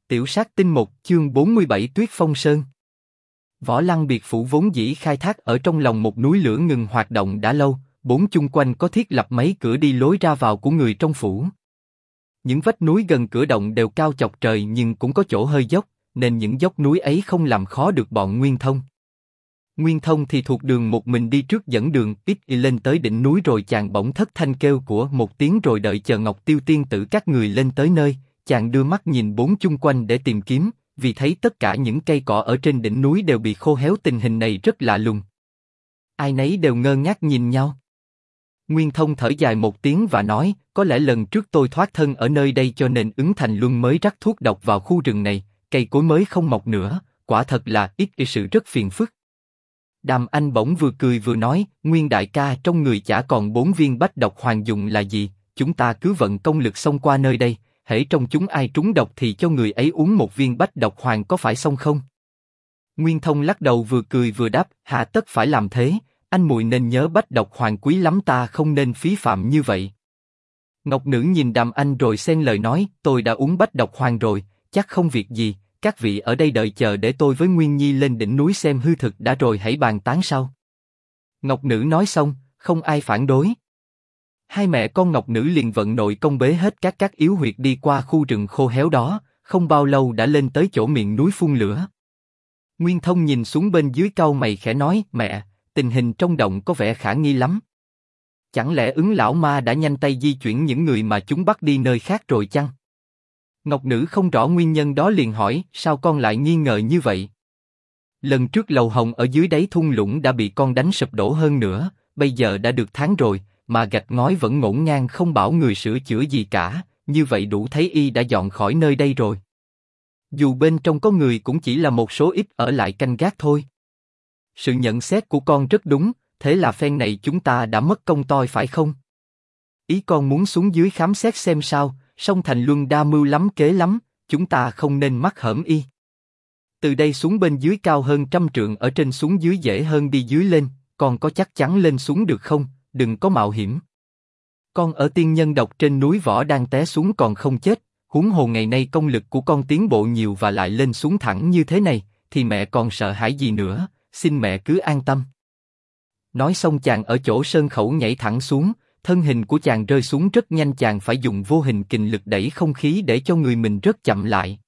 Tiểu sát tinh 1 chương 47 Tuyết Phong Sơn. Võ Lăng biệt phủ vốn dĩ khai thác ở trong lòng một núi lửa ngừng hoạt động đã lâu, bốn chung quanh có thiết lập mấy cửa đi lối ra vào của người trong phủ. Những vách núi gần cửa động đều cao chọc trời nhưng cũng có chỗ hơi dốc, nên những dốc núi ấy không làm khó được bọn Nguyên Thông. Nguyên Thông thì thuộc đường một mình đi trước dẫn đường, ít lên tới đỉnh núi rồi chàng bỗng thất thanh kêu của một tiếng rồi đợi chờ Ngọc Tiêu tiên tử các người lên tới nơi. Chàng đưa mắt nhìn bốn chung quanh để tìm kiếm, vì thấy tất cả những cây cỏ ở trên đỉnh núi đều bị khô héo, tình hình này rất lạ lùng. Ai nấy đều ngơ ngác nhìn nhau. Nguyên Thông thở dài một tiếng và nói, có lẽ lần trước tôi thoát thân ở nơi đây cho nên Ứng Thành Luân mới rắc thuốc độc vào khu rừng này, cây cối mới không mọc nữa, quả thật là ít sự rất phiền phức. Đàm Anh bỗng vừa cười vừa nói, Nguyên đại ca, trong người chả còn 4 viên bách độc hoàng dùng là gì, chúng ta cứ vận công lực xông qua nơi đây. Hễ trong chúng ai trúng độc thì cho người ấy uống một viên bách độc hoàng, có phải xong không? Nguyên Thông lắc đầu vừa cười vừa đáp, hà tất phải làm thế, anh muội nên nhớ bách độc hoàng quý lắm, ta không nên phí phạm như vậy. Ngọc Nữ nhìn Đàm Anh rồi xen lời nói, tôi đã uống bách độc hoàng rồi, chắc không việc gì, các vị ở đây đợi chờ để tôi với Nguyên Nhi lên đỉnh núi xem hư thực đã rồi hãy bàn tán sau. Ngọc Nữ nói xong, không ai phản đối. Hai mẹ con Ngọc Nữ liền vận nội công bế hết các yếu huyệt đi qua khu rừng khô héo đó, không bao lâu đã lên tới chỗ miệng núi phun lửa. Nguyên Thông nhìn xuống bên dưới cau mày khẽ nói, mẹ, tình hình trong động có vẻ khả nghi lắm. Chẳng lẽ Ứng lão ma đã nhanh tay di chuyển những người mà chúng bắt đi nơi khác rồi chăng? Ngọc Nữ không rõ nguyên nhân đó liền hỏi, sao con lại nghi ngờ như vậy? Lần trước lầu hồng ở dưới đáy thung lũng đã bị con đánh sụp đổ hơn nữa, bây giờ đã được tháng rồi, mà gạch ngói vẫn ngổn ngang không bảo người sửa chữa gì cả, như vậy đủ thấy y đã dọn khỏi nơi đây rồi. Dù bên trong có người cũng chỉ là một số ít ở lại canh gác thôi. Sự nhận xét của con rất đúng, thế là phen này chúng ta đã mất công toi phải không? Ý con muốn xuống dưới khám xét xem sao, song Thành Luân đa mưu lắm kế lắm, chúng ta không nên mắc hởm y. Từ đây xuống bên dưới cao hơn 100 trượng, ở trên xuống dưới dễ hơn đi dưới lên, con có chắc chắn lên xuống được không? Đừng có mạo hiểm. Con ở tiên nhân độc trên núi võ đang té xuống còn không chết, huống hồ ngày nay công lực của con tiến bộ nhiều và lại lên xuống thẳng như thế này, thì mẹ còn sợ hãi gì nữa, xin mẹ cứ an tâm. Nói xong chàng ở chỗ sơn khẩu nhảy thẳng xuống, thân hình của chàng rơi xuống rất nhanh, chàng phải dùng vô hình kình lực đẩy không khí để cho người mình rất chậm lại.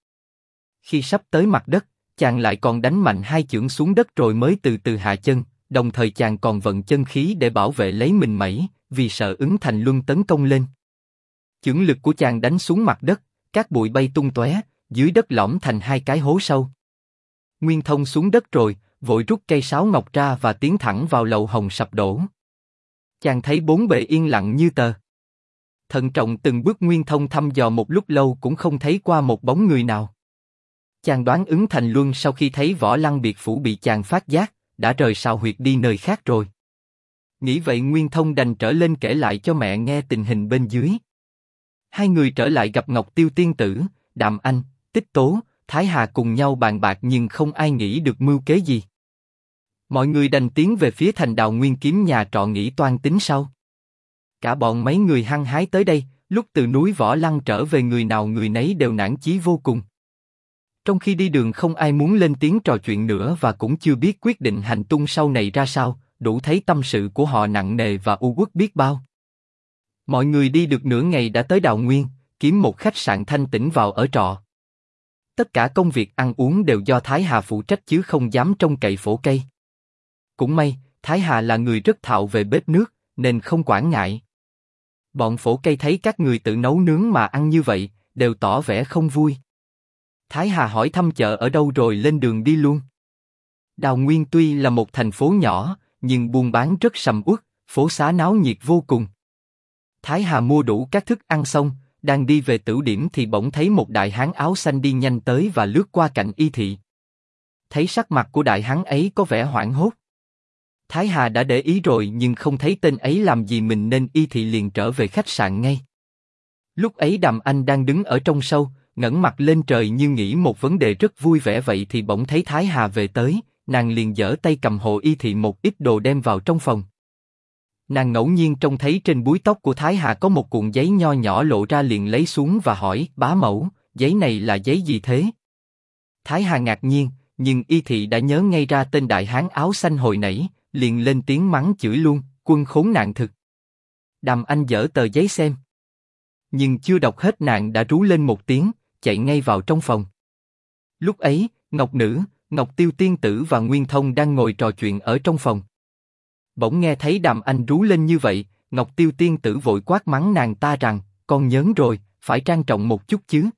Khi sắp tới mặt đất, chàng lại còn đánh mạnh 2 chưởng xuống đất rồi mới từ từ hạ chân. Đồng thời chàng còn vận chân khí để bảo vệ lấy mình mẩy, vì sợ Ứng Thành Luân tấn công lên. Chưởng lực của chàng đánh xuống mặt đất, cát bụi bay tung tóe, dưới đất lõm thành 2 cái hố sâu. Nguyên Thông xuống đất rồi, vội rút cây sáo ngọc ra và tiến thẳng vào lầu hồng sập đổ. Chàng thấy bốn bề yên lặng như tờ. Thận trọng từng bước Nguyên Thông thăm dò một lúc lâu cũng không thấy qua một bóng người nào. Chàng đoán Ứng Thành Luân sau khi thấy Võ Lăng biệt phủ bị chàng phát giác, đã rời sao huyệt đi nơi khác rồi. Nghĩ vậy Nguyên Thông đành trở lên kể lại cho mẹ nghe tình hình bên dưới. Hai người trở lại gặp Ngọc Tiêu tiên tử, Đàm Anh, Tích Tố, Thái Hà cùng nhau bàn bạc nhưng không ai nghĩ được mưu kế gì. Mọi người đành tiến về phía thành Đào Nguyên kiếm nhà trọ nghĩ toan tính sau. Cả bọn mấy người hăng hái tới đây, lúc từ núi Võ Lăng trở về người nào người nấy đều nản chí vô cùng. Trong khi đi đường không ai muốn lên tiếng trò chuyện nữa và cũng chưa biết quyết định hành tung sau này ra sao, đủ thấy tâm sự của họ nặng nề và u uất biết bao. Mọi người đi được nửa ngày đã tới Đào Nguyên, kiếm một khách sạn thanh tĩnh vào ở trọ. Tất cả công việc ăn uống đều do Thái Hà phụ trách chứ không dám trông cậy phổ cây. Cũng may, Thái Hà là người rất thạo về bếp nước, nên không quản ngại. Bọn phổ cây thấy các người tự nấu nướng mà ăn như vậy, đều tỏ vẻ không vui. Thái Hà hỏi thăm chợ ở đâu rồi lên đường đi luôn. Đào Nguyên tuy là một thành phố nhỏ, nhưng buôn bán rất sầm uất, phố xá náo nhiệt vô cùng. Thái Hà mua đủ các thức ăn xong, đang đi về tửu điểm thì bỗng thấy một đại hán áo xanh đi nhanh tới và lướt qua cạnh y thị. Thấy sắc mặt của đại hán ấy có vẻ hoảng hốt. Thái Hà đã để ý rồi nhưng không thấy tên ấy làm gì mình nên y thị liền trở về khách sạn ngay. Lúc ấy Đàm Anh đang đứng ở trong sâu, ngẩng mặt lên trời như nghĩ một vấn đề rất vui vẻ vậy thì bỗng thấy Thái Hà về tới, nàng liền giở tay cầm hộ y thị một ít đồ đem vào trong phòng. Nàng ngẫu nhiên trông thấy trên búi tóc của Thái Hà có một cuộn giấy nho nhỏ lộ ra liền lấy xuống và hỏi, bá mẫu, giấy này là giấy gì thế? Thái Hà ngạc nhiên, nhưng Y Thị đã nhớ ngay ra tên đại hán áo xanh hồi nãy, liền lên tiếng mắng chửi luôn, quân khốn nạn thực. Đàm Anh dở tờ giấy xem. Nhưng chưa đọc hết nàng đã rú lên một tiếng, chạy ngay vào trong phòng. Lúc ấy, Ngọc Nữ, Ngọc Tiêu tiên tử và Nguyên Thông đang ngồi trò chuyện ở trong phòng. Bỗng nghe thấy Đàm Anh rú lên như vậy, Ngọc Tiêu tiên tử vội quát mắng nàng ta rằng, con nhớn rồi, phải trang trọng một chút chứ.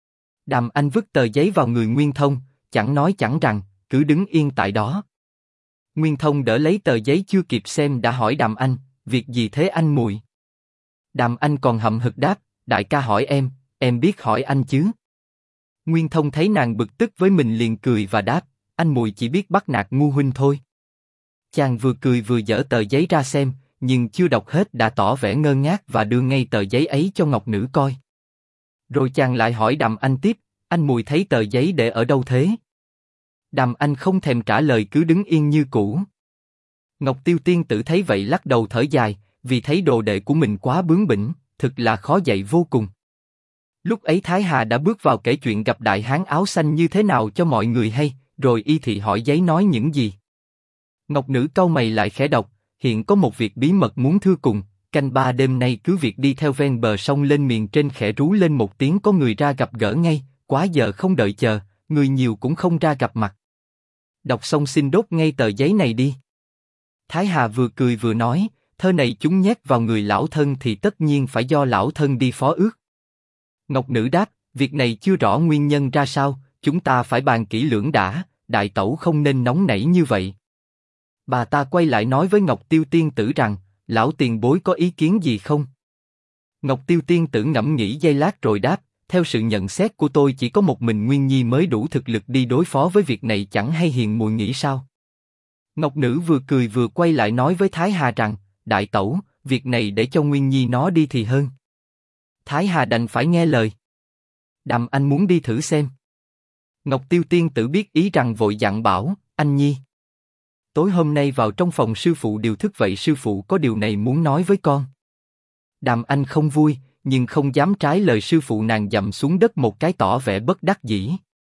Đàm Anh vứt tờ giấy vào người Nguyên Thông, chẳng nói chẳng rằng, cứ đứng yên tại đó. Nguyên Thông đỡ lấy tờ giấy chưa kịp xem đã hỏi Đàm Anh, việc gì thế anh muội? Đàm Anh còn hậm hực đáp, đại ca hỏi em biết hỏi anh chứ. Nguyên Thông thấy nàng bực tức với mình liền cười và đáp, anh muội chỉ biết bắt nạt ngu huynh thôi. Chàng vừa cười vừa dở tờ giấy ra xem, nhưng chưa đọc hết đã tỏ vẻ ngơ ngác và đưa ngay tờ giấy ấy cho Ngọc Nữ coi. Rồi chàng lại hỏi Đàm Anh tiếp, anh muội thấy tờ giấy để ở đâu thế? Đàm Anh không thèm trả lời cứ đứng yên như cũ. Ngọc Tiêu tiên tử thấy vậy lắc đầu thở dài, vì thấy đồ đệ của mình quá bướng bỉnh, thực là khó dạy vô cùng. Lúc ấy Thái Hà đã bước vào kể chuyện gặp đại hán áo xanh như thế nào cho mọi người hay, rồi Y Thị hỏi giấy nói những gì. Ngọc Nữ cau mày lại khẽ đọc, hiện có một việc bí mật muốn thưa cùng, canh 3 đêm nay cứ việc đi theo ven bờ sông lên miền trên khẽ rú lên một tiếng có người ra gặp gỡ ngay, quá giờ không đợi chờ, người nhiều cũng không ra gặp mặt. Đọc xong xin đốt ngay tờ giấy này đi. Thái Hà vừa cười vừa nói, thơ này chúng nhét vào người lão thân thì tất nhiên phải do lão thân đi phó ước. Ngọc Nữ đáp, việc này chưa rõ nguyên nhân ra sao, chúng ta phải bàn kỹ lưỡng đã, đại tẩu không nên nóng nảy như vậy. Bà ta quay lại nói với Ngọc Tiêu tiên tử rằng, lão tiền bối có ý kiến gì không? Ngọc Tiêu tiên tử ngẫm nghĩ giây lát rồi đáp, theo sự nhận xét của tôi chỉ có một mình Nguyên Nhi mới đủ thực lực đi đối phó với việc này, chẳng hay hiền muội nghĩ sao? Ngọc Nữ vừa cười vừa quay lại nói với Thái Hà rằng, đại tẩu, việc này để cho Nguyên Nhi nó đi thì hơn. Thái Hà đành phải nghe lời. Đàm Anh muốn đi thử xem. Ngọc Tiêu tiên tử biết ý rằng vội dặn bảo, anh Nhi. Tối hôm nay vào trong phòng sư phụ điều thức vậy sư phụ có điều này muốn nói với con. Đàm Anh không vui, nhưng không dám trái lời sư phụ nàng dậm xuống đất một cái tỏ vẻ bất đắc dĩ.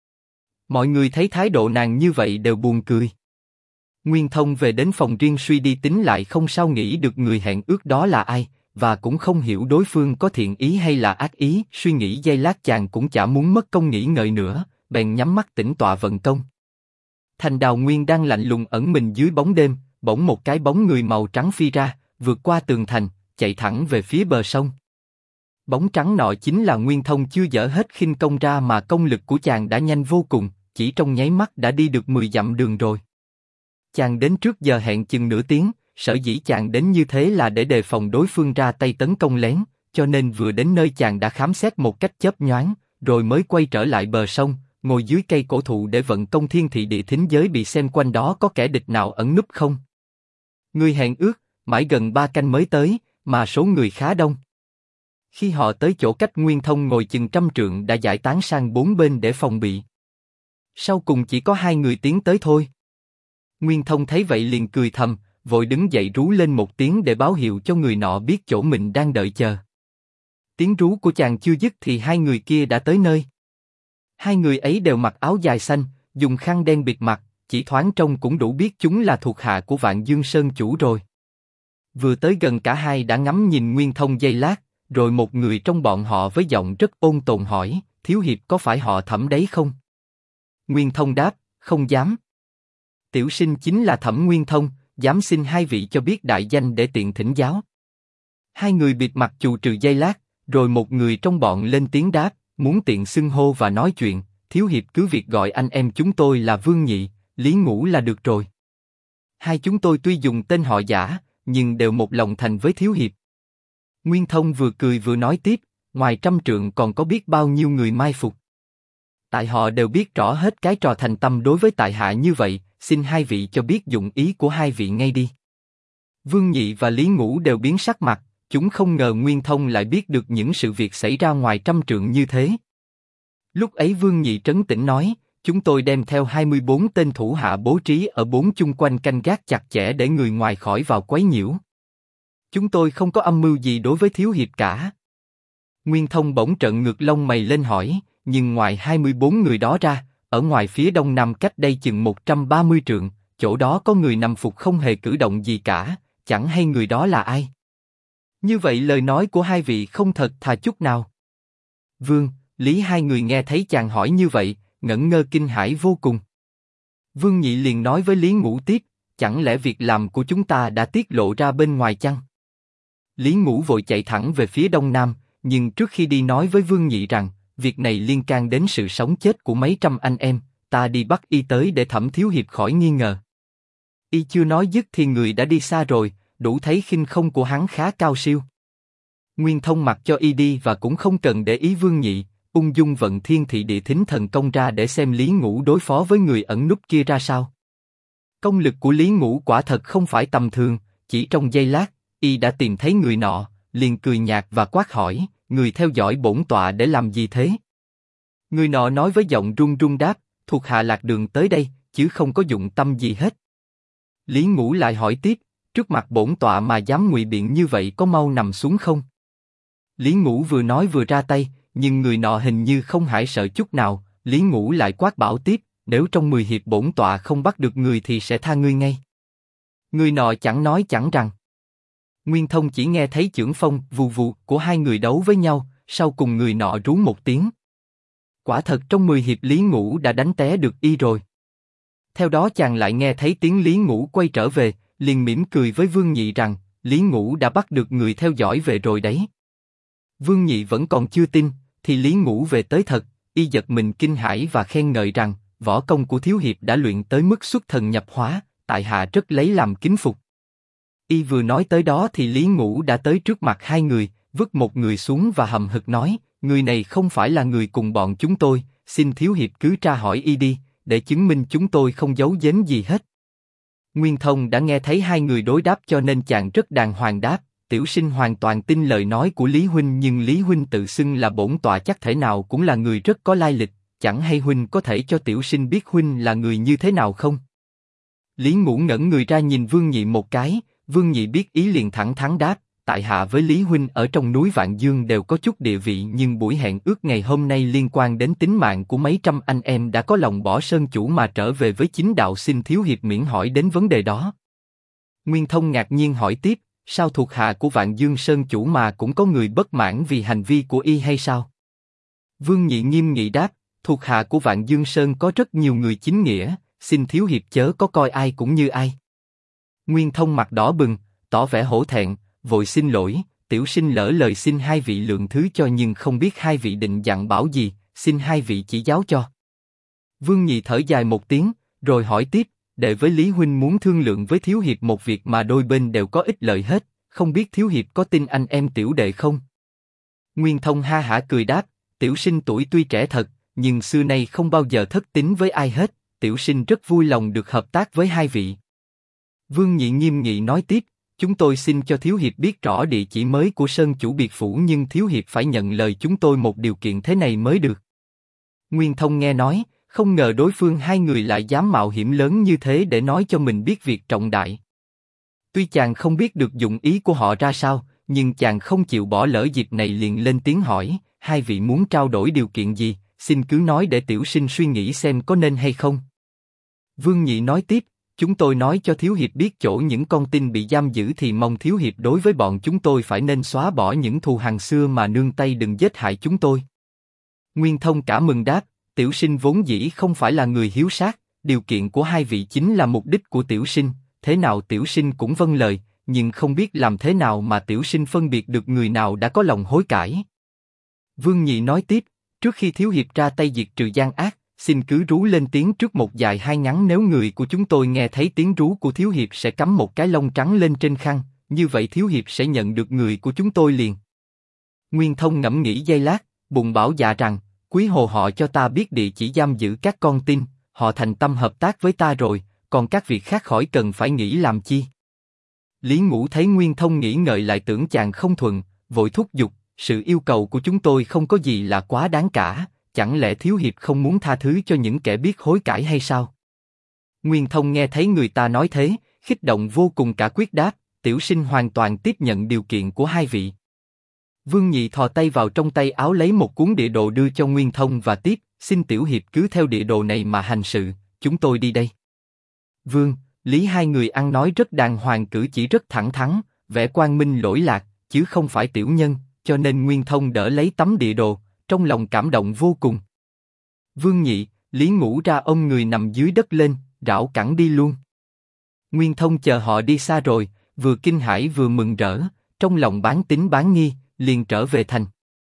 Mọi người thấy thái độ nàng như vậy đều buồn cười. Nguyên Thông về đến phòng riêng suy đi tính lại không sao nghĩ được người hẹn ước đó là ai, và cũng không hiểu đối phương có thiện ý hay là ác ý. Suy nghĩ giây lát chàng cũng chả muốn mất công nghĩ ngợi nữa, bèn nhắm mắt tĩnh tọa vận công. Thành Đào Nguyên đang lạnh lùng ẩn mình dưới bóng đêm, bỗng một cái bóng người màu trắng phi ra, vượt qua tường thành, chạy thẳng về phía bờ sông. Bóng trắng nọ chính là Nguyên Thông chưa dở hết khinh công ra mà công lực của chàng đã nhanh vô cùng, chỉ trong nháy mắt đã đi được 10 dặm đường rồi. Chàng đến trước giờ hẹn chừng nửa tiếng, sở dĩ chàng đến như thế là để đề phòng đối phương ra tay tấn công lén, cho nên vừa đến nơi chàng đã khám xét một cách chớp nhoáng, rồi mới quay trở lại bờ sông, ngồi dưới cây cổ thụ để vận công thiên thị địa thính giới bị xem quanh đó có kẻ địch nào ẩn núp không. Người hẹn ước, mãi gần 3 canh mới tới, mà số người khá đông. Khi họ tới chỗ cách Nguyên Thông ngồi chừng 100 trượng đã giải tán sang 4 bên để phòng bị. Sau cùng chỉ có 2 người tiến tới thôi. Nguyên Thông thấy vậy liền cười thầm, vội đứng dậy rú lên một tiếng để báo hiệu cho người nọ biết chỗ mình đang đợi chờ. Tiếng rú của chàng chưa dứt thì 2 người kia đã tới nơi. 2 người ấy đều mặc áo dài xanh, dùng khăn đen bịt mặt, chỉ thoáng trông cũng đủ biết chúng là thuộc hạ của Vạn Dương Sơn chủ rồi. Vừa tới gần cả hai đã ngắm nhìn Nguyên Thông giây lát, rồi một người trong bọn họ với giọng rất ôn tồn hỏi, thiếu hiệp có phải họ Thẩm đấy không? Nguyên Thông đáp, không dám. Tiểu sinh chính là Thẩm Nguyên Thông, dám xin hai vị cho biết đại danh để tiện thỉnh giáo. 2 người bịt mặt chù trừ giây lát, rồi một người trong bọn lên tiếng đáp, muốn tiện xưng hô và nói chuyện, thiếu hiệp cứ việc gọi anh em chúng tôi là Vương Nhị, Lý Ngũ là được rồi. Hai chúng tôi tuy dùng tên họ giả, nhưng đều một lòng thành với thiếu hiệp. Nguyên Thông vừa cười vừa nói tiếp, ngoài 100 trượng còn có biết bao nhiêu người mai phục. Tại họ đều biết rõ hết cái trò thành tâm đối với tại hạ như vậy, xin hai vị cho biết dụng ý của hai vị ngay đi. Vương Nhị và Lý Ngũ đều biến sắc mặt, chúng không ngờ Nguyên Thông lại biết được những sự việc xảy ra ngoài 100 trượng như thế. Lúc ấy Vương Nhị trấn tĩnh nói, chúng tôi đem theo 24 tên thủ hạ bố trí ở 4 chung quanh canh gác chặt chẽ để người ngoài khỏi vào quấy nhiễu. Chúng tôi không có âm mưu gì đối với thiếu hiệp cả. Nguyên Thông bỗng trợn ngược lông mày lên hỏi, nhưng ngoài 24 người đó ra, ở ngoài phía đông nam cách đây chừng 130 trượng, chỗ đó có người nằm phục không hề cử động gì cả, chẳng hay người đó là ai. Như vậy lời nói của hai vị không thật thà chút nào. Vương, Lý hai người nghe thấy chàng hỏi như vậy, ngẩn ngơ kinh hãi vô cùng. Vương Nhị liền nói với Lý Ngũ tiếp, chẳng lẽ việc làm của chúng ta đã tiết lộ ra bên ngoài chăng? Lý Ngũ vội chạy thẳng về phía đông nam, nhưng trước khi đi nói với Vương Nhị rằng, việc này liên can đến sự sống chết của mấy trăm anh em, ta đi bắt y tới để Thẩm thiếu hiệp khỏi nghi ngờ. Y chưa nói dứt thì người đã đi xa rồi, đủ thấy khinh không của hắn khá cao siêu. Nguyên Thông mặc cho y đi và cũng không cần để ý Vương Nhị, ung dung vận thiên thị địa thính thần công ra để xem Lý Ngũ đối phó với người ẩn núp kia ra sao. Công lực của Lý Ngũ quả thật không phải tầm thường, chỉ trong giây lát, y đã tìm thấy người nọ, liền cười nhạt và quát hỏi, người theo dõi bổn tọa để làm gì thế? Người nọ nói với giọng run run đáp, thuộc hạ lạc đường tới đây, chứ không có dụng tâm gì hết. Lý Ngũ lại hỏi tiếp, trước mặt bổn tọa mà dám ngụy biện như vậy có mau nằm xuống không? Lý Ngũ vừa nói vừa ra tay, nhưng người nọ hình như không hãi sợ chút nào. Lý Ngũ lại quát bảo tiếp, nếu trong 10 hiệp bổn tọa không bắt được người thì sẽ tha ngươi ngay. Người nọ chẳng nói chẳng rằng. Nguyên Thông chỉ nghe thấy chưởng phong vù vù của hai người đấu với nhau, sau cùng người nọ rú một tiếng. Quả thật trong 10 hiệp Lý Ngũ đã đánh té được y rồi. Theo đó chàng lại nghe thấy tiếng Lý Ngũ quay trở về, liền mỉm cười với Vương Nhị rằng, Lý Ngũ đã bắt được người theo dõi về rồi đấy. Vương Nhị vẫn còn chưa tin, thì Lý Ngũ về tới thật, y giật mình kinh hãi và khen ngợi rằng, võ công của thiếu hiệp đã luyện tới mức xuất thần nhập hóa, tại hạ rất lấy làm kính phục. Y vừa nói tới đó thì Lý Ngũ đã tới trước mặt hai người, vứt một người xuống và hậm hực nói, người này không phải là người cùng bọn chúng tôi, xin thiếu hiệp cứ tra hỏi y đi, để chứng minh chúng tôi không giấu giếm gì hết. Nguyên Thông đã nghe thấy hai người đối đáp cho nên chàng rất đàng hoàng đáp, tiểu sinh hoàn toàn tin lời nói của Lý huynh, nhưng Lý huynh tự xưng là bổn tọa chắc thể nào cũng là người rất có lai lịch, chẳng hay huynh có thể cho tiểu sinh biết huynh là người như thế nào không? Lý Ngũ ngẩn người ra nhìn Vương Nhị một cái, Vương Nhị biết ý liền thẳng thắn đáp, tại hạ với Lý huynh ở trong núi Vạn Dương đều có chút địa vị, nhưng buổi hẹn ước ngày hôm nay liên quan đến tính mạng của mấy trăm anh em đã có lòng bỏ sơn chủ mà trở về với chính đạo, xin thiếu hiệp miễn hỏi đến vấn đề đó. Nguyên Thông ngạc nhiên hỏi tiếp, sao thuộc hạ của Vạn Dương Sơn chủ mà cũng có người bất mãn vì hành vi của y hay sao? Vương Nhị nghiêm nghị đáp, thuộc hạ của Vạn Dương Sơn có rất nhiều người chính nghĩa, xin thiếu hiệp chớ có coi ai cũng như ai. Nguyên Thông mặt đỏ bừng, tỏ vẻ hổ thẹn, vội xin lỗi, tiểu sinh lỡ lời, xin hai vị lượng thứ cho, nhưng không biết hai vị định dặn bảo gì, xin hai vị chỉ giáo cho. Vương Nhị thở dài một tiếng, rồi hỏi tiếp, đệ với Lý huynh muốn thương lượng với thiếu hiệp một việc mà đôi bên đều có ích lợi hết, không biết thiếu hiệp có tin anh em tiểu đệ không? Nguyên Thông ha hả cười đáp, tiểu sinh tuổi tuy trẻ thật, nhưng xưa nay không bao giờ thất tín với ai hết, tiểu sinh rất vui lòng được hợp tác với hai vị. Vương Nhị nghiêm nghị nói tiếp, chúng tôi xin cho thiếu hiệp biết rõ địa chỉ mới của Sơn chủ biệt phủ, nhưng thiếu hiệp phải nhận lời chúng tôi một điều kiện thế này mới được. Nguyên Thông nghe nói, không ngờ đối phương hai người lại dám mạo hiểm lớn như thế để nói cho mình biết việc trọng đại. Tuy chàng không biết được dụng ý của họ ra sao, nhưng chàng không chịu bỏ lỡ dịp này, liền lên tiếng hỏi, hai vị muốn trao đổi điều kiện gì, xin cứ nói để tiểu sinh suy nghĩ xem có nên hay không. Vương Nhị nói tiếp, chúng tôi nói cho thiếu hiệp biết chỗ những con tin bị giam giữ thì mong thiếu hiệp đối với bọn chúng tôi phải nên xóa bỏ những thù hằn xưa mà nương tay đừng giết hại chúng tôi. Nguyên Thông cả mừng đáp, tiểu sinh vốn dĩ không phải là người hiếu sát, điều kiện của hai vị chính là mục đích của tiểu sinh, thế nào tiểu sinh cũng vâng lời, nhưng không biết làm thế nào mà tiểu sinh phân biệt được người nào đã có lòng hối cải. Vương Nhị nói tiếp, trước khi thiếu hiệp ra tay diệt trừ gian ác, xin cứ rú lên tiếng trước một dài hai ngắn, nếu người của chúng tôi nghe thấy tiếng rú của thiếu hiệp sẽ cắm một cái lông trắng lên trên khăn, như vậy thiếu hiệp sẽ nhận được người của chúng tôi liền. Nguyên Thông ngẫm nghĩ giây lát, bụng bảo dạ rằng, quý hồ họ cho ta biết địa chỉ giam giữ các con tin, họ thành tâm hợp tác với ta rồi, còn các việc khác khỏi cần phải nghĩ làm chi. Lý Ngũ thấy Nguyên Thông nghĩ ngợi lại tưởng chàng không thuận, vội thúc giục, sự yêu cầu của chúng tôi không có gì là quá đáng cả, chẳng lẽ thiếu hiệp không muốn tha thứ cho những kẻ biết hối cải hay sao? Nguyên Thông nghe thấy người ta nói thế, kích động vô cùng, cả quyết đáp, tiểu sinh hoàn toàn tiếp nhận điều kiện của hai vị. Vương Nhị thò tay vào trong tay áo lấy một cuốn địa đồ đưa cho Nguyên Thông và tiếp, xin tiểu hiệp cứ theo địa đồ này mà hành sự, chúng tôi đi đây. Vương, Lý hai người ăn nói rất đàng hoàng, cử chỉ rất thẳng thắn, vẻ quang minh lỗi lạc, chứ không phải tiểu nhân, cho nên Nguyên Thông đỡ lấy tấm địa đồ, trong lòng cảm động vô cùng. Vương Nhị, Lý ngủ ra ôm người nằm dưới đất lên, rảo cẳng đi luôn. Nguyên Thông chờ họ đi xa rồi, vừa kinh hãi vừa mừng rỡ, trong lòng bán tín bán nghi, liền trở về thành.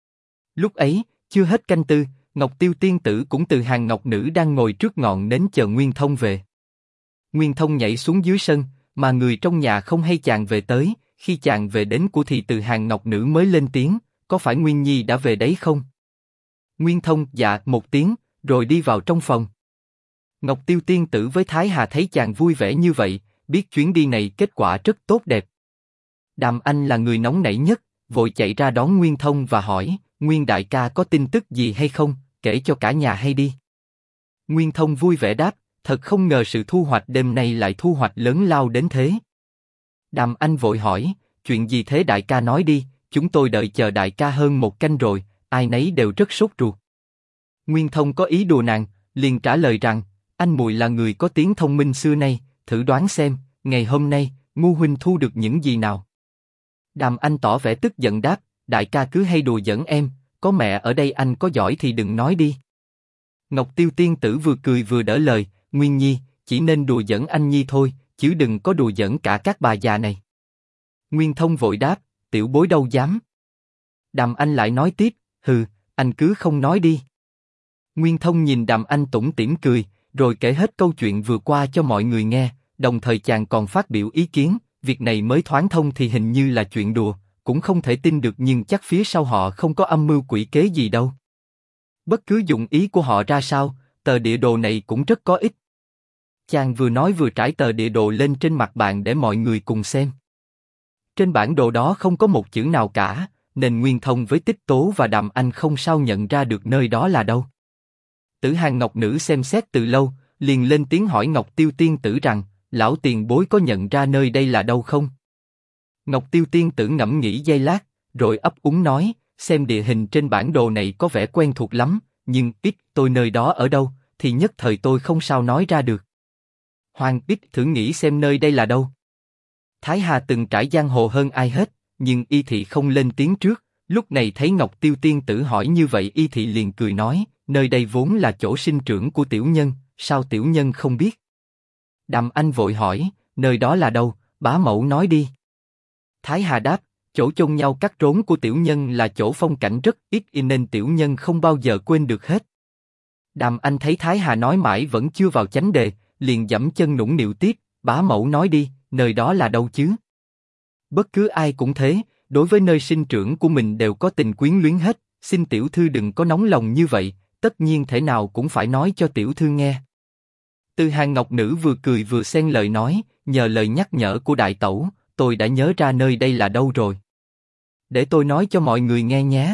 Lúc ấy, chưa hết canh tư, Ngọc Tiêu tiên tử cũng từ hàng ngọc nữ đang ngồi trước ngọn nến chờ Nguyên Thông về. Nguyên Thông nhảy xuống dưới sân, mà người trong nhà không hay chàng về tới, khi chàng về đến của thì từ hàng ngọc nữ mới lên tiếng, có phải Nguyên Nhi đã về đấy không? Nguyên Thông dạ một tiếng, rồi đi vào trong phòng. Ngọc Tiêu tiên tử với Thái Hà thấy chàng vui vẻ như vậy, biết chuyến đi này kết quả rất tốt đẹp. Đàm Anh là người nóng nảy nhất, vội chạy ra đón Nguyên Thông và hỏi, Nguyên đại ca có tin tức gì hay không, kể cho cả nhà hay đi. Nguyên Thông vui vẻ đáp, thật không ngờ sự thu hoạch đêm nay lại thu hoạch lớn lao đến thế. Đàm Anh vội hỏi, chuyện gì thế đại ca nói đi, chúng tôi đợi chờ đại ca hơn một canh rồi, ai nấy đều rất sốt ruột. Nguyên Thông có ý đùa nàng, liền trả lời rằng, anh muội là người có tiếng thông minh xưa nay, thử đoán xem, ngày hôm nay, Ngu huynh thu được những gì nào? Đàm Anh tỏ vẻ tức giận đáp, đại ca cứ hay đùa giỡn em, có mẹ ở đây anh có giỏi thì đừng nói đi. Ngọc Tiêu tiên tử vừa cười vừa đỡ lời, Nguyên Nhi, chỉ nên đùa giỡn anh Nhi thôi, chứ đừng có đùa giỡn cả các bà già này. Nguyên Thông vội đáp, tiểu bối đâu dám. Đàm Anh lại nói tiếp, hừ, anh cứ không nói đi. Nguyên Thông nhìn Đàm Anh tủm tỉm cười, rồi kể hết câu chuyện vừa qua cho mọi người nghe, đồng thời chàng còn phát biểu ý kiến, việc này mới thoáng thông thì hình như là chuyện đùa, cũng không thể tin được nhưng chắc phía sau họ không có âm mưu quỷ kế gì đâu. Bất cứ dụng ý của họ ra sao, tờ địa đồ này cũng rất có ích. Chàng vừa nói vừa trải tờ địa đồ lên trên mặt bàn để mọi người cùng xem. Trên bản đồ đó không có một chữ nào cả, nên Nguyên Thông với Tích Tố và Đàm Anh không sao nhận ra được nơi đó là đâu. Tử Hàng Ngọc Nữ xem xét từ lâu, liền lên tiếng hỏi Ngọc Tiêu tiên tử rằng, lão tiền bối có nhận ra nơi đây là đâu không? Ngọc Tiêu tiên tử ngẫm nghĩ giây lát, rồi ấp úng nói, xem địa hình trên bản đồ này có vẻ quen thuộc lắm, nhưng ít tôi nơi đó ở đâu, thì nhất thời tôi không sao nói ra được. Hoàng ít thử nghĩ xem nơi đây là đâu. Thái Hà từng trải giang hồ hơn ai hết, nhưng y thị không lên tiếng trước, lúc này thấy Ngọc Tiêu tiên tử hỏi như vậy y thị liền cười nói, nơi đây vốn là chỗ sinh trưởng của tiểu nhân, sao tiểu nhân không biết? Đàm Anh vội hỏi, nơi đó là đâu, bá mẫu nói đi. Thái Hà đáp, chỗ chôn nhau cắt rốn của tiểu nhân là chỗ phong cảnh rất ít nên tiểu nhân không bao giờ quên được hết. Đàm Anh thấy Thái Hà nói mãi vẫn chưa vào chánh đề, liền giẫm chân nũng nịu tiếp, bá mẫu nói đi, nơi đó là đâu chứ? Bất cứ ai cũng thế, đối với nơi sinh trưởng của mình đều có tình quyến luyến hết, xin tiểu thư đừng có nóng lòng như vậy, tất nhiên thể nào cũng phải nói cho tiểu thư nghe. Từ Hàng Ngọc Nữ vừa cười vừa xen lời nói, nhờ lời nhắc nhở của đại tẩu, tôi đã nhớ ra nơi đây là đâu rồi. Để tôi nói cho mọi người nghe nhé.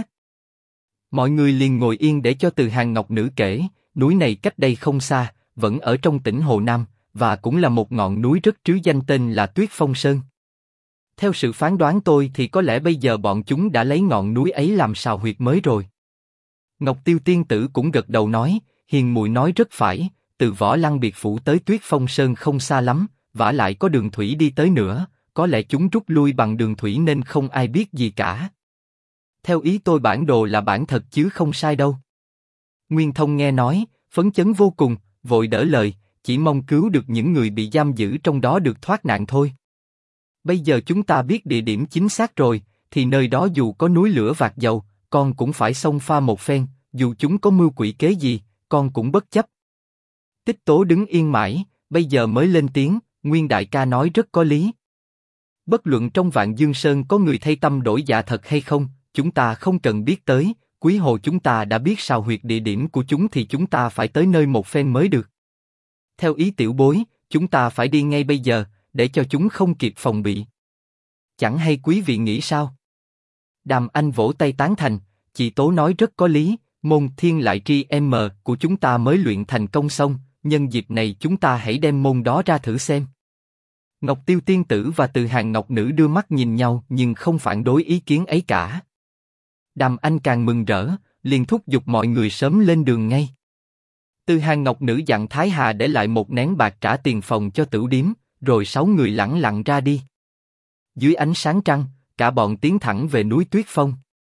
Mọi người liền ngồi yên để cho Từ Hàng Ngọc Nữ kể, núi này cách đây không xa, vẫn ở trong tỉnh Hồ Nam, và cũng là một ngọn núi rất trứ danh tên là Tuyết Phong Sơn. Theo sự phán đoán tôi thì có lẽ bây giờ bọn chúng đã lấy ngọn núi ấy làm sào huyệt mới rồi. Ngọc Tiêu tiên tử cũng gật đầu nói, hiền muội nói rất phải, từ Võ Lăng biệt phủ tới Tuyết Phong Sơn không xa lắm, vả lại có đường thủy đi tới nữa, có lẽ chúng rút lui bằng đường thủy nên không ai biết gì cả. Theo ý tôi bản đồ là bản thật chứ không sai đâu. Nguyên Thông nghe nói, phấn chấn vô cùng, vội đỡ lời, chỉ mong cứu được những người bị giam giữ trong đó được thoát nạn thôi. Bây giờ chúng ta biết địa điểm chính xác rồi, thì nơi đó dù có núi lửa vạc dầu, con cũng phải xông pha một phen, dù chúng có mưu quỷ kế gì, con cũng bất chấp. Tích Tố đứng yên mãi, bây giờ mới lên tiếng, Nguyên đại ca nói rất có lý. Bất luận trong Vạn Dương Sơn có người thay tâm đổi dạ thật hay không, chúng ta không cần biết tới, Quý Hồ chúng ta đã biết sào huyệt địa điểm của chúng thì chúng ta phải tới nơi một phen mới được. Theo ý tiểu bối, chúng ta phải đi ngay bây giờ, để cho chúng không kịp phòng bị. Chẳng hay quý vị nghĩ sao? Đàm Anh vỗ tay tán thành, chị Tố nói rất có lý, môn Thiên Lại Tri M của chúng ta mới luyện thành công xong, nhân dịp này chúng ta hãy đem môn đó ra thử xem. Ngọc Tiêu tiên tử và Từ Hàng Ngọc Nữ đưa mắt nhìn nhau nhưng không phản đối ý kiến ấy cả. Đàm Anh càng mừng rỡ, liền thúc giục mọi người sớm lên đường ngay. Từ Hàng Ngọc Nữ dặn Thái Hà để lại một nén bạc trả tiền phòng cho tửu điếm, rồi 6 người lẳng lặng ra đi. Dưới ánh sáng trăng, cả bọn tiến thẳng về núi Tuyết Phong.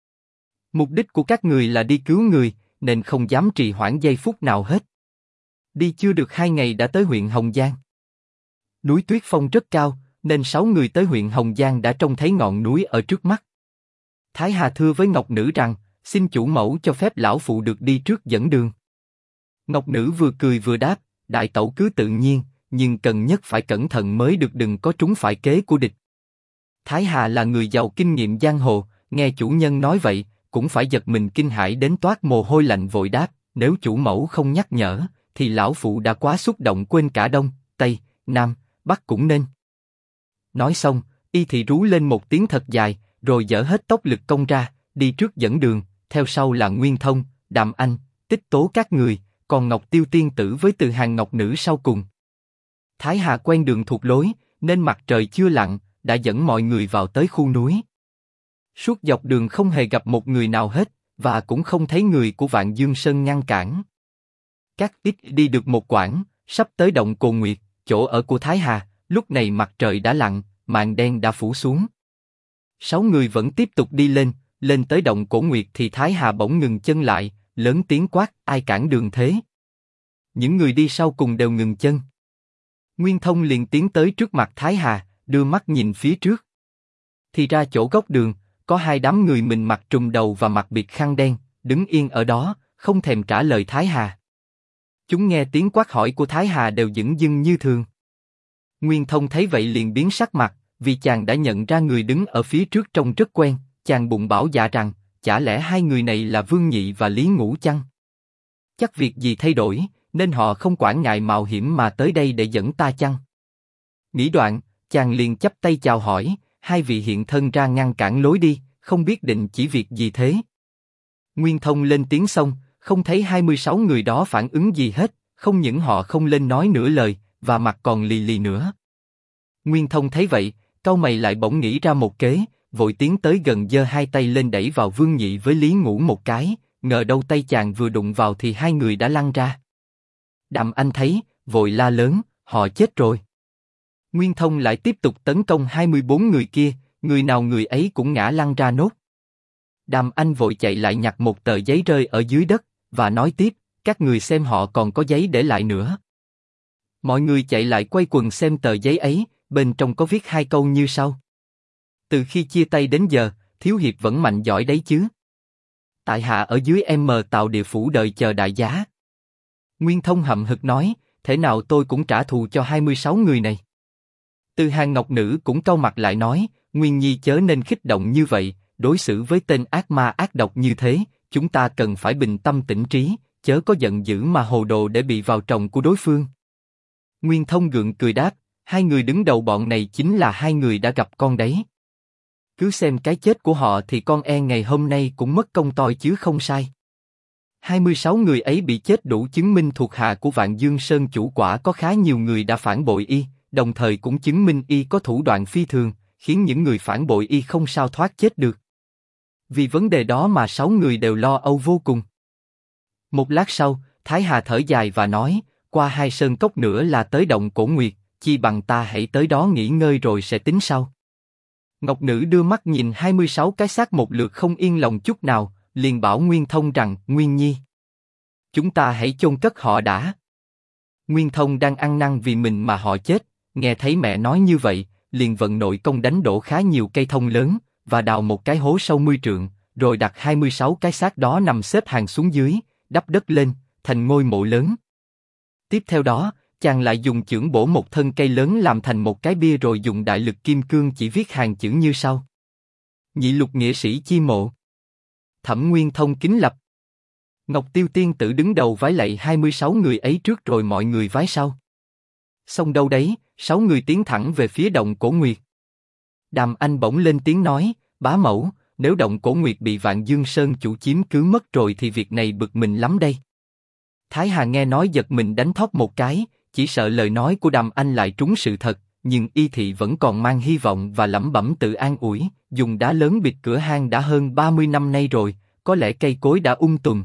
Mục đích của các người là đi cứu người, nên không dám trì hoãn giây phút nào hết. Đi chưa được 2 ngày đã tới huyện Hồng Giang. Núi Tuyết Phong rất cao, nên 6 người tới huyện Hồng Giang đã trông thấy ngọn núi ở trước mắt. Thái Hà thưa với Ngọc Nữ rằng, xin chủ mẫu cho phép lão phụ được đi trước dẫn đường. Ngọc Nữ vừa cười vừa đáp, đại tẩu cứ tự nhiên, nhưng cần nhất phải cẩn thận mới được, đừng có trúng phải kế của địch. Thái Hà là người giàu kinh nghiệm giang hồ, nghe chủ nhân nói vậy, cũng phải giật mình kinh hãi đến toát mồ hôi lạnh, vội đáp, nếu chủ mẫu không nhắc nhở, thì lão phụ đã quá xúc động quên cả Đông, Tây, Nam, Bắc cũng nên. Nói xong, y thì rú lên một tiếng thật dài, rồi dở hết tốc lực công ra, đi trước dẫn đường, theo sau là Nguyên Thông, Đàm Anh, Tích Tố các người, còn Ngọc Tiêu tiên tử với Từ Hàng Ngọc Nữ sau cùng. Thái Hà quen đường thuộc lối, nên mặt trời chưa lặn, đã dẫn mọi người vào tới khu núi. Suốt dọc đường không hề gặp một người nào hết, và cũng không thấy người của Vạn Dương Sơn ngăn cản. Các ít đi được một quãng, sắp tới động Cồn Nguyệt, chỗ ở của Thái Hà, lúc này mặt trời đã lặn, màn đen đã phủ xuống. 6 người vẫn tiếp tục đi lên, lên tới động Cổ Nguyệt thì Thái Hà bỗng ngừng chân lại, lớn tiếng quát, ai cản đường thế? Những người đi sau cùng đều ngừng chân. Nguyên Thông liền tiến tới trước mặt Thái Hà, đưa mắt nhìn phía trước. Thì ra chỗ góc đường, có 2 đám người mình mặc trùm đầu và mặc biệt khăn đen, đứng yên ở đó, không thèm trả lời Thái Hà. Chúng nghe tiếng quát hỏi của Thái Hà đều dửng dưng như thường. Nguyên Thông thấy vậy liền biến sắc mặt, vì chàng đã nhận ra người đứng ở phía trước trông rất quen, chàng bụng bảo dạ rằng, chả lẽ 2 người này là Vương Nhị và Lý Ngũ chăng? Chắc việc gì thay đổi, nên họ không quản ngại mạo hiểm mà tới đây để dẫn ta chăng? Nghĩ đoạn, chàng liền chắp tay chào hỏi, 2 vị hiện thân ra ngăn cản lối đi, không biết định chỉ việc gì thế? Nguyên Thông lên tiếng xong, không thấy 26 người đó phản ứng gì hết, không những họ không lên nói nửa lời, và mặt còn lì lì nữa. Nguyên Thông thấy vậy, cau mày lại bỗng nghĩ ra một kế, vội tiến tới gần giơ 2 tay lên đẩy vào Vương Nhị với Lý Ngũ một cái, ngờ đâu tay chàng vừa đụng vào thì 2 người đã lăn ra. Đàm Anh thấy, vội la lớn, họ chết rồi. Nguyên Thông lại tiếp tục tấn công 24 người kia, người nào người ấy cũng ngã lăn ra nốt. Đàm Anh vội chạy lại nhặt một tờ giấy rơi ở dưới đất, và nói tiếp, các người xem họ còn có giấy để lại nữa. Mọi người chạy lại quay quần xem tờ giấy ấy, bên trong có viết 2 câu như sau. Từ khi chia tay đến giờ, thiếu hiệp vẫn mạnh giỏi đấy chứ. Tại hạ ở dưới tạo địa phủ đợi chờ đại giá. Nguyên Thông hậm hực nói, thế nào tôi cũng trả thù cho 26 người này. Từ Hàng Ngọc Nữ cũng cau mặt lại nói, Nguyên Nhi chớ nên kích động như vậy, đối xử với tên ác ma ác độc như thế, chúng ta cần phải bình tâm tĩnh trí, chớ có giận dữ mà hồ đồ để bị vào tròng của đối phương. Nguyên Thông gượng cười đáp, 2 người đứng đầu bọn này chính là 2 người đã gặp con đấy. Cứ xem cái chết của họ thì con ngày hôm nay cũng mất công toi chứ không sai. 26 người ấy bị chết đủ chứng minh thuộc hạ của Vạn Dương Sơn chủ quả có khá nhiều người đã phản bội y, đồng thời cũng chứng minh y có thủ đoạn phi thường, khiến những người phản bội y không sao thoát chết được. Vì vấn đề đó mà 6 người đều lo âu vô cùng. Một lát sau, Thái Hà thở dài và nói, qua 2 sơn cốc nữa là tới động Cổ Nguyệt, chi bằng ta hãy tới đó nghỉ ngơi rồi sẽ tính sau. Ngọc Nữ đưa mắt nhìn 26 cái xác một lượt không yên lòng chút nào, liền bảo Nguyên Thông rằng, Nguyên Nhi, chúng ta hãy chôn cất họ đã. Nguyên Thông đang ăn năn vì mình mà họ chết, nghe thấy mẹ nói như vậy, liền vận nội công đánh đổ khá nhiều cây thông lớn, và đào một cái hố sâu 10 trượng, rồi đặt 26 cái xác đó nằm xếp hàng xuống dưới, đắp đất lên, thành ngôi mộ lớn. Tiếp theo đó, chàng lại dùng chưởng bổ một thân cây lớn làm thành một cái bia, rồi dùng đại lực kim cương chỉ viết hàng chữ như sau. Nhị lục nghĩa sĩ chi mộ. Thẩm Nguyên Thông kính lập. Ngọc Tiêu tiên tử đứng đầu vái lạy 26 người ấy trước rồi mọi người vái sau. Xong đâu đấy, 6 người tiến thẳng về phía động Cổ Nguyệt. Đàm Anh bỗng lên tiếng nói, bá mẫu, nếu động Cổ Nguyệt bị Vạn Dương Sơn chủ chiếm cứ mất rồi thì việc này bực mình lắm đây. Thái Hà nghe nói giật mình đánh thót một cái, chỉ sợ lời nói của Đàm Anh lại trúng sự thật, nhưng Y Thị vẫn còn mang hy vọng và lẩm bẩm tự an ủi, dùng đá lớn bịt cửa hang đã hơn 30 năm nay rồi, có lẽ cây cối đã tùm.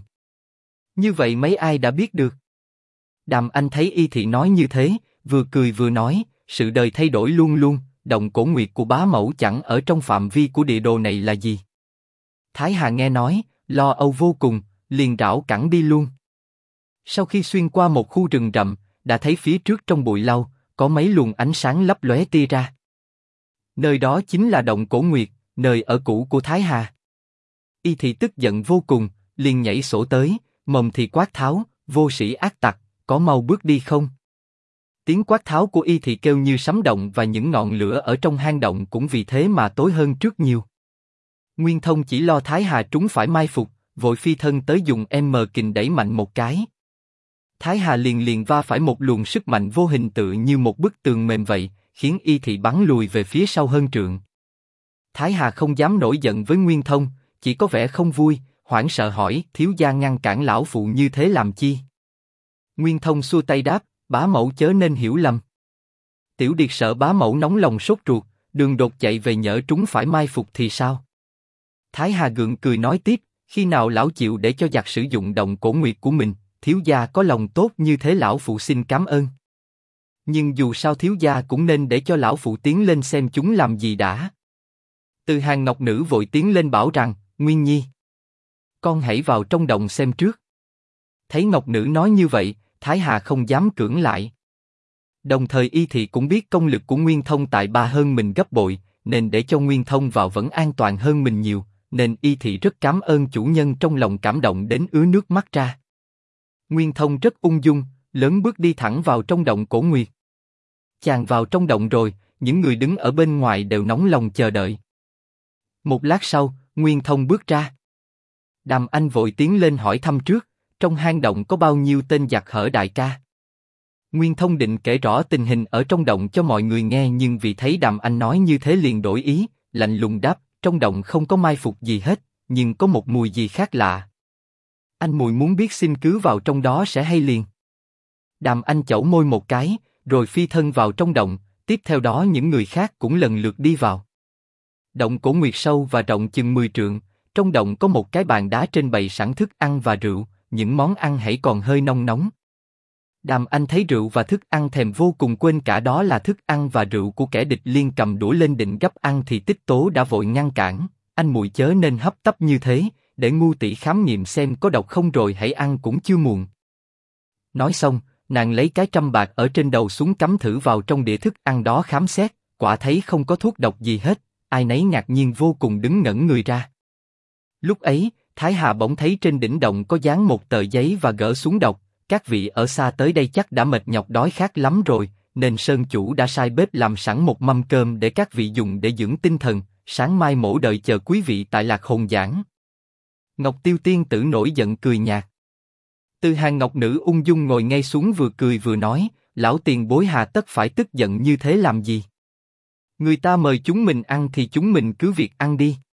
Như vậy mấy ai đã biết được? Đàm Anh thấy Y Thị nói như thế, vừa cười vừa nói, sự đời thay đổi luôn luôn, động cổ nguyệt của bá mẫu chẳng ở trong phạm vi của địa đồ này là gì? Thái Hà nghe nói, lo âu vô cùng, liền rảo cẳng đi luôn. Sau khi xuyên qua một khu rừng rậm, đã thấy phía trước trong bụi lau, có mấy luồng ánh sáng lấp lóe tia ra. Nơi đó chính là động cổ nguyệt, nơi ở cũ của Thái Hà. Y Thị tức giận vô cùng, liền nhảy sổ tới, mồm thì quát tháo, vô sĩ ác tặc, có mau bước đi không? Tiếng quát tháo của Y Thị kêu như sấm động và những ngọn lửa ở trong hang động cũng vì thế mà tối hơn trước nhiều. Nguyên Thông chỉ lo Thái Hà trúng phải mai phục, vội phi thân tới dùng kình đẩy mạnh một cái. Thái Hà liền va phải một luồng sức mạnh vô hình tự như một bức tường mềm vậy, khiến Y Thị bắn lùi về phía sau hơn trượng. Thái Hà không dám nổi giận với Nguyên Thông, chỉ có vẻ không vui, hoảng sợ hỏi, thiếu gia ngăn cản lão phụ như thế làm chi? Nguyên Thông xua tay đáp, bá mẫu chớ nên hiểu lầm. Tiểu điệt sợ bá mẫu nóng lòng sốt ruột, đường đột chạy về nhỡ trúng phải mai phục thì sao? Thái Hà gượng cười nói tiếp, khi nào lão chịu để cho giặc sử dụng động cổ nguyệt của mình, thiếu gia có lòng tốt như thế lão phụ xin cảm ơn. Nhưng dù sao thiếu gia cũng nên để cho lão phụ tiến lên xem chúng làm gì đã. Từ Hàng Ngọc Nữ vội tiến lên bảo rằng, Nguyên Nhi, con hãy vào trong động xem trước. Thấy Ngọc Nữ nói như vậy, Thái Hà không dám cưỡng lại. Đồng thời Y Thị cũng biết công lực của Nguyên Thông tại ba hơn mình gấp bội, nên để cho Nguyên Thông vào vẫn an toàn hơn mình nhiều, nên Y Thị rất cảm ơn chủ nhân trong lòng cảm động đến ứa nước mắt ra. Nguyên Thông rất ung dung, lớn bước đi thẳng vào trong động cổ nguyệt. Chàng vào trong động rồi, những người đứng ở bên ngoài đều nóng lòng chờ đợi. Một lát sau, Nguyên Thông bước ra. Đàm Anh vội tiến lên hỏi thăm trước, trong hang động có bao nhiêu tên giặc hở đại ca? Nguyên Thông định kể rõ tình hình ở trong động cho mọi người nghe, nhưng vì thấy Đàm Anh nói như thế liền đổi ý, lạnh lùng đáp, trong động không có mai phục gì hết, nhưng có một mùi gì khác lạ. Anh mùi muốn biết xin cứ vào trong đó sẽ hay liền. Đàm Anh chẩu môi một cái, rồi phi thân vào trong động, tiếp theo đó những người khác cũng lần lượt đi vào. Động cổ nguyệt sâu và rộng chừng 10 trượng, trong động có một cái bàn đá trên bày sẵn thức ăn và rượu, những món ăn hãy còn hơi nóng nóng. Đàm Anh thấy rượu và thức ăn thèm vô cùng, quên cả đó là thức ăn và rượu của kẻ địch, liền cầm đũa lên định gắp ăn thì Tích Tố đã vội ngăn cản, anh muội chớ nên hấp tấp như thế, để ngu tỷ khám nghiệm xem có độc không rồi hãy ăn cũng chưa muộn. Nói xong, nàng lấy cái trăm bạc ở trên đầu xuống cắm thử vào trong đĩa thức ăn đó khám xét, quả thấy không có thuốc độc gì hết, ai nấy ngạc nhiên vô cùng đứng ngẩn người ra. Lúc ấy, Thái Hà bỗng thấy trên đỉnh động có dán một tờ giấy và gỡ xuống đọc, các vị ở xa tới đây chắc đã mệt nhọc đói khát lắm rồi, nên Sơn chủ đã sai bếp làm sẵn một mâm cơm để các vị dùng để dưỡng tinh thần, sáng mai mổ đợi chờ quý vị tại Lạc Hồn Giảng. Ngọc Tiêu tiên tử nổi giận cười nhạt. Từ Hàng Ngọc Nữ ung dung ngồi ngay xuống vừa cười vừa nói, lão tiền bối hà tất phải tức giận như thế làm gì? Người ta mời chúng mình ăn thì chúng mình cứ việc ăn đi.